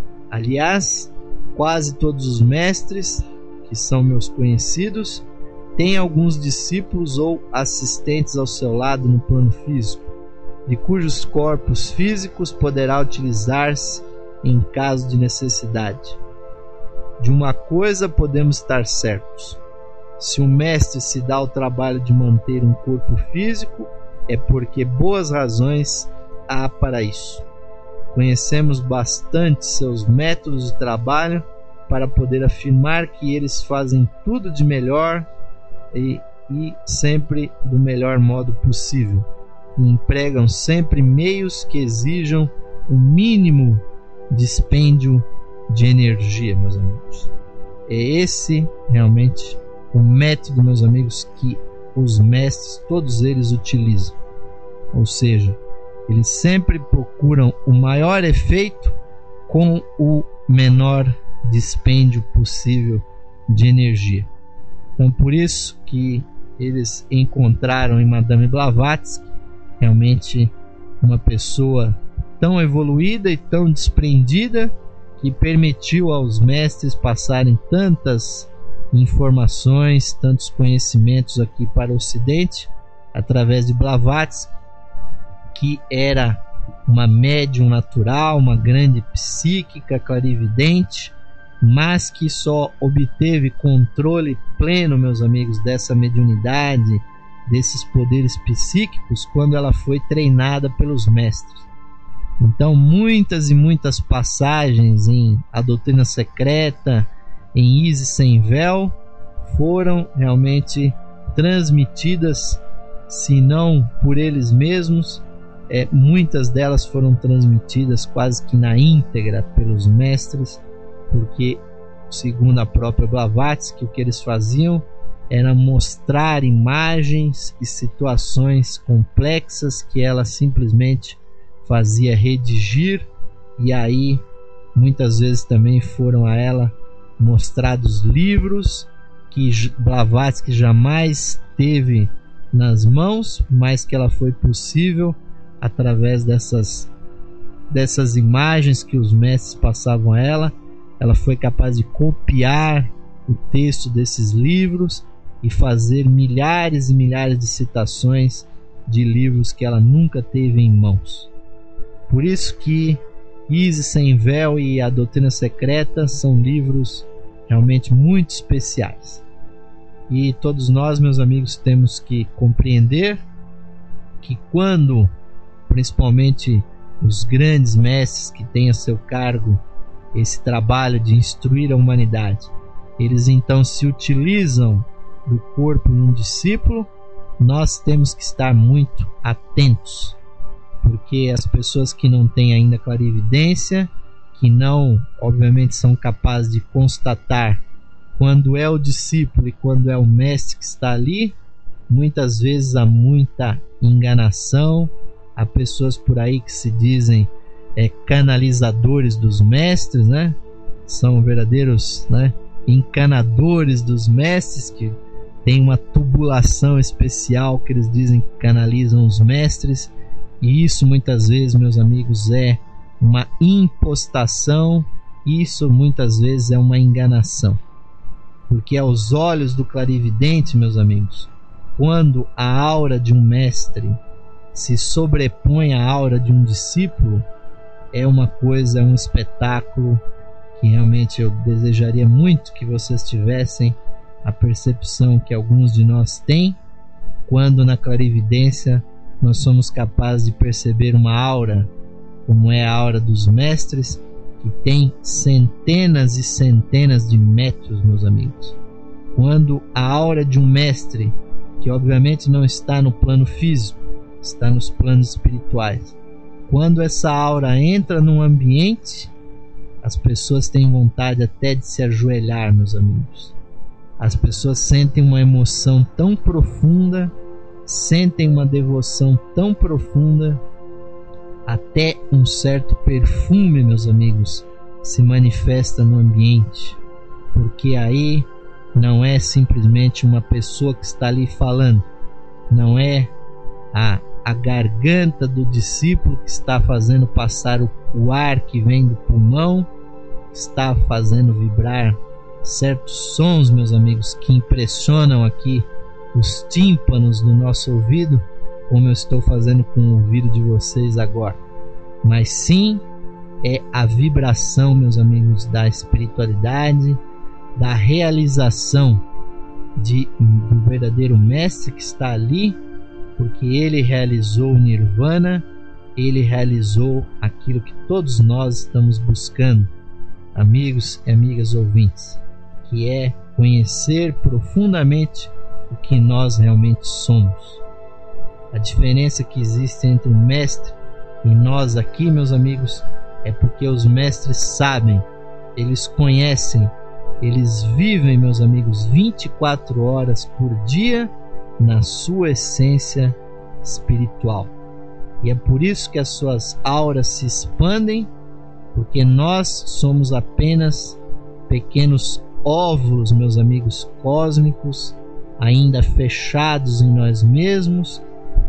Aliás, quase todos os mestres, que são meus conhecidos, têm alguns discípulos ou assistentes ao seu lado no plano físico, de cujos corpos físicos poderá utilizar-se em caso de necessidade. De uma coisa podemos estar certos: se o mestre se dá o trabalho de manter um corpo físico, é porque boas razões há para isso. Conhecemos bastante seus métodos de trabalho para poder afirmar que eles fazem tudo de melhor e, e sempre do melhor modo possível. E empregam sempre meios que exijam o mínimo dispêndio de energia, meus amigos. É esse realmente o método, meus amigos, que os mestres, todos eles utilizam. Ou seja, eles sempre procuram o maior efeito com o menor dispêndio possível de energia. Então, por isso que eles encontraram em Madame Blavatsky realmente uma pessoa tão evoluída e tão desprendida, que permitiu aos mestres passarem tantas informações, tantos conhecimentos aqui para o Ocidente, através de Blavatsky, que era uma médium natural, uma grande psíquica, clarividente, mas que só obteve controle pleno, meus amigos, dessa mediunidade, desses poderes psíquicos, quando ela foi treinada pelos mestres. Então, muitas e muitas passagens em A Doutrina Secreta, em Isis Sem Véu, foram realmente transmitidas, se não por eles mesmos, é, muitas delas foram transmitidas quase que na íntegra pelos mestres, porque, segundo a própria Blavatsky, o que eles faziam era mostrar imagens e situações complexas que ela simplesmente fazia redigir, e aí muitas vezes também foram a ela mostrados livros que Blavatsky jamais teve nas mãos, mas que ela foi possível através dessas, dessas imagens que os mestres passavam a ela. Ela foi capaz de copiar o texto desses livros e fazer milhares e milhares de citações de livros que ela nunca teve em mãos. Por isso que Isis Sem Véu e A Doutrina Secreta são livros realmente muito especiais. E todos nós, meus amigos, temos que compreender que quando, principalmente os grandes mestres que têm a seu cargo esse trabalho de instruir a humanidade, eles então se utilizam do corpo de um discípulo, nós temos que estar muito atentos, porque as pessoas que não têm ainda clarividência, que não, obviamente, são capazes de constatar quando é o discípulo e quando é o mestre que está ali, muitas vezes há muita enganação. Há pessoas por aí que se dizem é, canalizadores dos mestres, né? São verdadeiros, né, encanadores dos mestres, que tem uma tubulação especial que eles dizem que canalizam os mestres. E isso muitas vezes, meus amigos, é uma impostação. Isso muitas vezes é uma enganação, porque aos olhos do clarividente, meus amigos, quando a aura de um mestre se sobrepõe à aura de um discípulo, é uma coisa, é um espetáculo que realmente eu desejaria muito que vocês tivessem a percepção que alguns de nós têm, quando na clarividência nós somos capazes de perceber uma aura, como é a aura dos mestres, que tem centenas e centenas de metros, meus amigos. Quando a aura de um mestre que obviamente não está no plano físico, está nos planos espirituais. Quando essa aura entra num ambiente, as pessoas têm vontade até de se ajoelhar, meus amigos. As pessoas sentem uma emoção tão profunda, sentem uma devoção tão profunda, até um certo perfume, meus amigos, se manifesta no ambiente, porque aí não é simplesmente uma pessoa que está ali falando, não é a, a garganta do discípulo que está fazendo passar o, o ar que vem do pulmão, está fazendo vibrar certos sons, meus amigos, que impressionam aqui os tímpanos do nosso ouvido, como eu estou fazendo com o ouvido de vocês agora, mas sim é a vibração, meus amigos, da espiritualidade, da realização de, do verdadeiro mestre que está ali, porque ele realizou o Nirvana, ele realizou aquilo que todos nós estamos buscando, amigos e amigas ouvintes, que é conhecer profundamente o que nós realmente somos. A diferença que existe entre o mestre e nós aqui, meus amigos, é porque os mestres sabem, eles conhecem, eles vivem, meus amigos, vinte e quatro horas por dia na sua essência espiritual. E é por isso que as suas auras se expandem, porque nós somos apenas pequenos óvulos, meus amigos, cósmicos, ainda fechados em nós mesmos,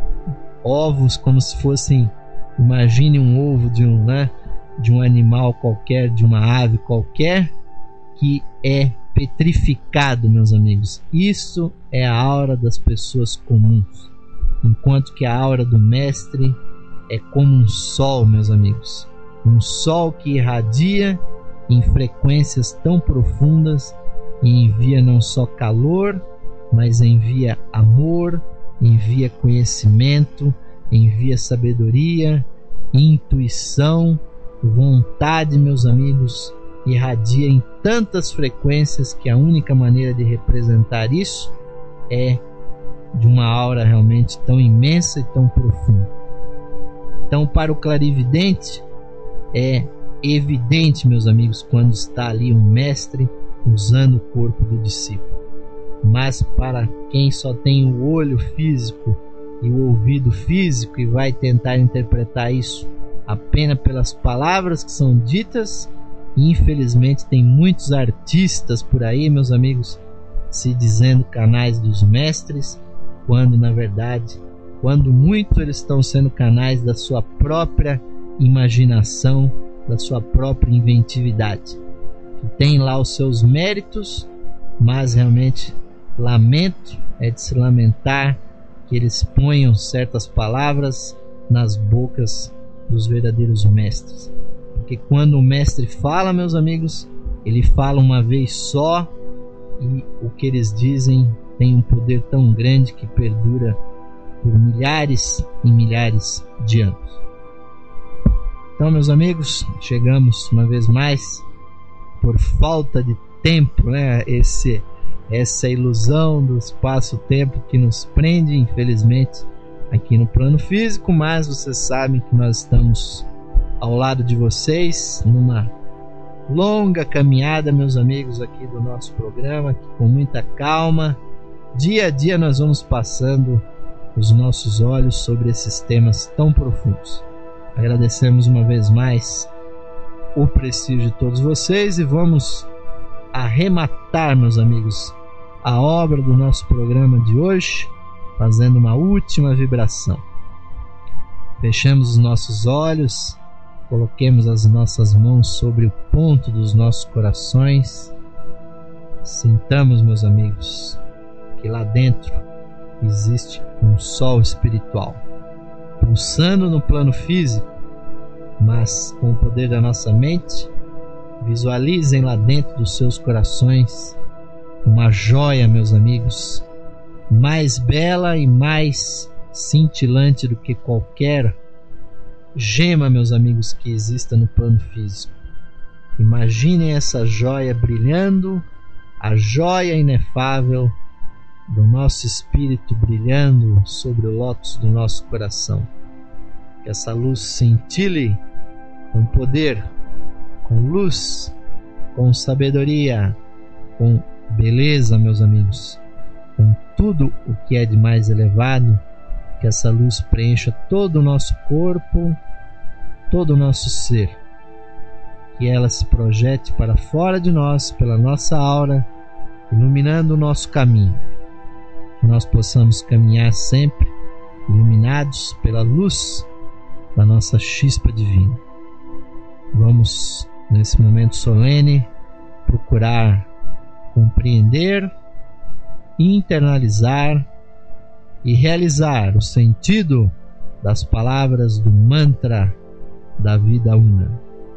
ovos como se fossem, imagine um ovo de um, né, de um animal qualquer, de uma ave qualquer, que é petrificado, meus amigos. Isso é a aura das pessoas comuns, enquanto que a aura do mestre é como um sol, meus amigos, um sol que irradia em frequências tão profundas e envia não só calor, mas envia amor, envia conhecimento, envia sabedoria, intuição, vontade, meus amigos, irradia em tantas frequências que a única maneira de representar isso é de uma aura realmente tão imensa e tão profunda. Então, para o clarividente, é evidente, meus amigos, quando está ali um mestre usando o corpo do discípulo. Mas para quem só tem o olho físico e o ouvido físico e vai tentar interpretar isso apenas pelas palavras que são ditas, infelizmente tem muitos artistas por aí, meus amigos, se dizendo canais dos mestres, quando na verdade, quando muito eles estão sendo canais da sua própria imaginação, da sua própria inventividade, que tem lá os seus méritos, mas realmente lamento, é de se lamentar que eles ponham certas palavras nas bocas dos verdadeiros mestres. Porque quando o mestre fala, meus amigos, ele fala uma vez só e o que eles dizem tem um poder tão grande que perdura por milhares e milhares de anos. Então, meus amigos, chegamos uma vez mais, por falta de tempo, né? Esse essa ilusão do espaço-tempo que nos prende, infelizmente, aqui no plano físico, mas vocês sabem que nós estamos ao lado de vocês numa longa caminhada, meus amigos, aqui do nosso programa, que com muita calma, dia a dia nós vamos passando os nossos olhos sobre esses temas tão profundos. Agradecemos uma vez mais o prestígio de todos vocês e vamos arrematar, meus amigos, a obra do nosso programa de hoje, fazendo uma última vibração. Fechemos os nossos olhos, coloquemos as nossas mãos sobre o ponto dos nossos corações, sintamos, meus amigos, que lá dentro existe um sol espiritual, pulsando no plano físico, mas com o poder da nossa mente, visualizem lá dentro dos seus corações uma joia, meus amigos, mais bela e mais cintilante do que qualquer gema, meus amigos, que exista no plano físico. Imaginem essa joia brilhando, a joia inefável do nosso espírito brilhando sobre o lótus do nosso coração. Que essa luz cintile com poder, com luz, com sabedoria, com beleza, meus amigos, com tudo o que é de mais elevado. Que essa luz preencha todo o nosso corpo, todo o nosso ser. Que ela se projete para fora de nós, pela nossa aura, iluminando o nosso caminho. Que nós possamos caminhar sempre iluminados pela luz da nossa chispa divina. Vamos, nesse momento solene, procurar compreender, internalizar e realizar o sentido das palavras do mantra da vida una.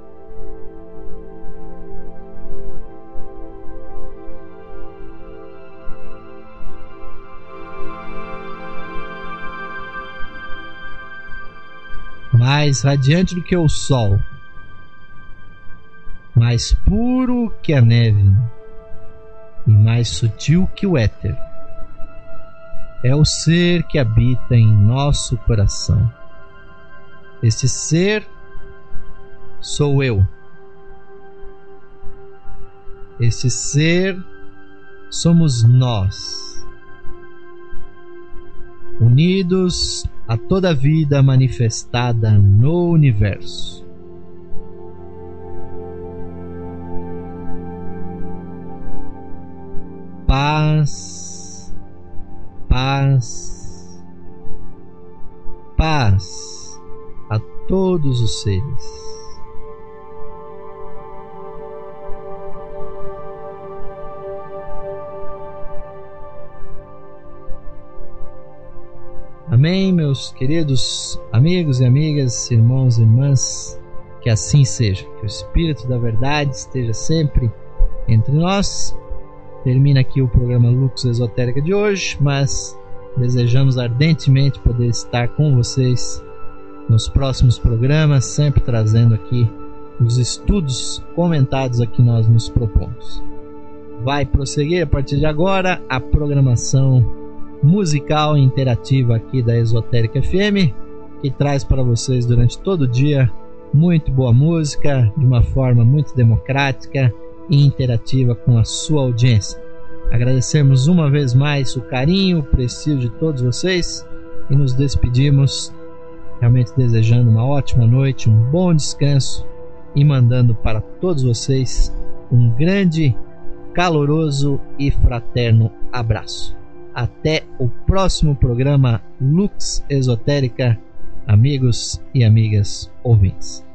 Mais radiante do que o sol, mais puro que a neve e mais sutil que o éter, é o ser que habita em nosso coração. Esse ser sou eu. Esse ser somos nós, unidos a toda a vida manifestada no universo. Paz, paz, paz a todos os seres. Amém, meus queridos amigos e amigas, irmãos e irmãs, que assim seja, que o Espírito da Verdade esteja sempre entre nós. Termina aqui o programa Lux Esotérica de hoje, mas desejamos ardentemente poder estar com vocês nos próximos programas, sempre trazendo aqui os estudos comentados a que nós nos propomos. Vai prosseguir a partir de agora a programação musical e interativa aqui da Esotérica F M, que traz para vocês durante todo o dia muito boa música, de uma forma muito democrática e interativa com a sua audiência. Agradecemos uma vez mais o carinho, o prestígio de todos vocês e nos despedimos realmente desejando uma ótima noite, um bom descanso e mandando para todos vocês um grande, caloroso e fraterno abraço. Até o próximo programa Lux Esotérica, amigos e amigas ouvintes.